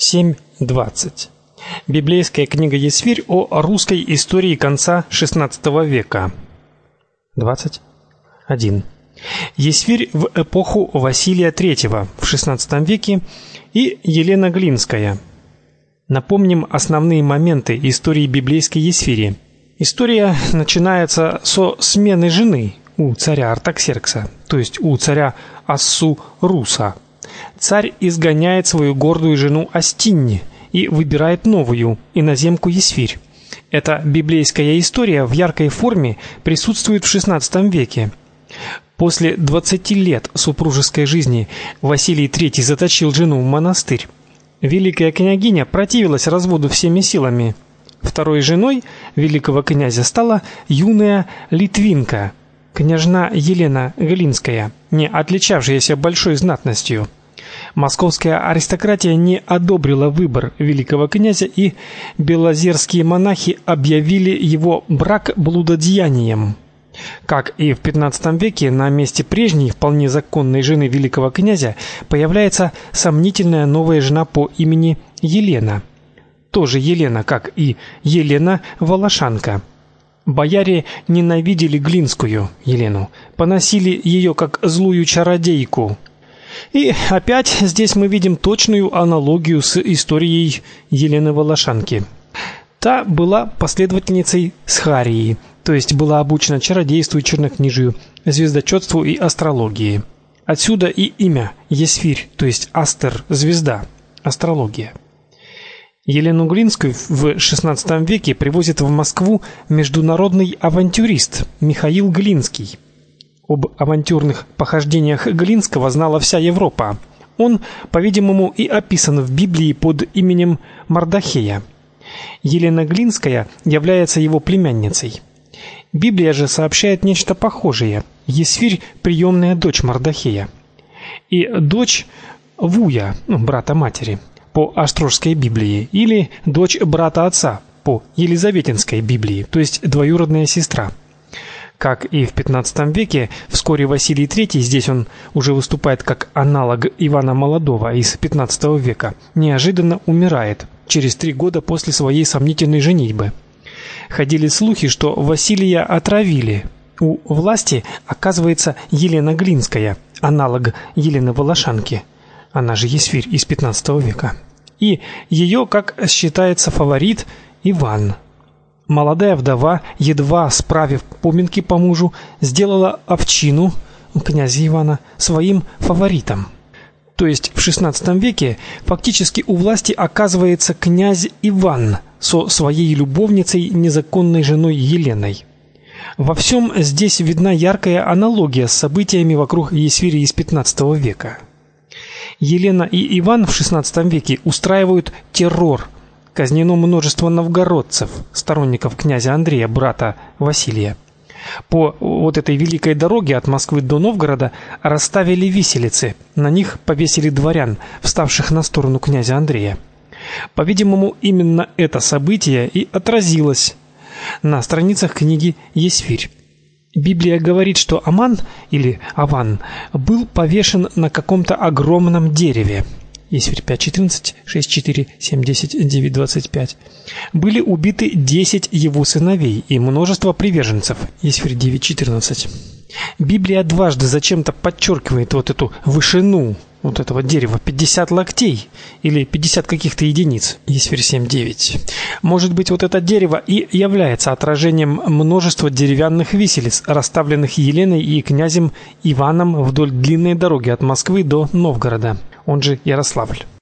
7.20. Библейская книга Есфирь о русской истории конца XVI века. 21. Есфирь в эпоху Василия III в XVI веке и Елена Глинская. Напомним основные моменты истории библейской Есфири. История начинается со смены жены у царя Артаксеркса, то есть у царя Ассу-Руса. Царь изгоняет свою гордую жену Астинни и выбирает новую, иноземку Есфирь. Эта библейская история в яркой форме присутствует в XVI веке. После 20 лет супружеской жизни Василий III заточил жену в монастырь. Великая княгиня противилась разводу всеми силами. Второй женой великого князя стала юная литвинка, княжна Елена Глинская, не отличавшаяся большой знатностью. Московская аристократия не одобрила выбор великого князя, и белозерские монахи объявили его брак блудодеянием. Как и в XV веке, на месте прежней вполне законной жены великого князя появляется сомнительная новая жена по имени Елена. Тоже Елена, как и Елена Волошанка. Бояре ненавидели Глинскую Елену, поносили ее как злую чародейку. И опять здесь мы видим точную аналогию с историей Елены Волошанки. Та была последовательницей Схарии, то есть была обучена чародейству и чернокнижию, звездочетству и астрологии. Отсюда и имя Есфирь, то есть Астер, звезда, астрология. Елену Глинскую в XVI веке привозит в Москву международный авантюрист Михаил Глинский. Об авантюрных похождениях Глинского знала вся Европа. Он, по-видимому, и описан в Библии под именем Мардахея. Елена Глинская является его племянницей. Библия же сообщает нечто похожее. Есфирь приемная дочь Мардахея и дочь Вуя, брата матери, по Острожской Библии, или дочь брата отца по Елизаветинской Библии, то есть двоюродная сестра. Как и в XV веке, вскоре Василий III, здесь он уже выступает как аналог Ивана Молодого из XV века, неожиданно умирает через 3 года после своей сомнительной женитьбы. Ходили слухи, что Василия отравили. У власти оказывается Елена Глинская, аналог Елены Волошанки, она же Есфирь из XV века. И ее, как считается, фаворит Иван. Молодая вдова, едва справив поминки по мужу, сделала овчину князя Ивана своим фаворитом. То есть в XVI веке фактически у власти оказывается князь Иван со своей любовницей, незаконной женой Еленой. Во всем здесь видна яркая аналогия с событиями вокруг Есфири из XV века. Елена и Иван в XVI веке устраивают террор. Казнено множество новгородцев, сторонников князя Андрея, брата Василия. По вот этой великой дороге от Москвы до Новгорода расставили виселицы. На них повесили дворян, вставших на сторону князя Андрея. По-видимому, именно это событие и отразилось на страницах книги Есфирь. Библия говорит, что Аман или Аван был повешен на каком-то огромном дереве. Есфирь 5:14, 6:4, 7:10, 9:25. Были убиты 10 его сыновей и множество приверженцев. Есфирь 9:14. Библия дважды зачем-то подчеркивает вот эту вышину вот этого дерева, 50 локтей или 50 каких-то единиц. Есфирь 7:9. Может быть, вот это дерево и является отражением множества деревянных виселиц, расставленных Еленой и князем Иваном вдоль длинной дороги от Москвы до Новгорода, он же Ярославль.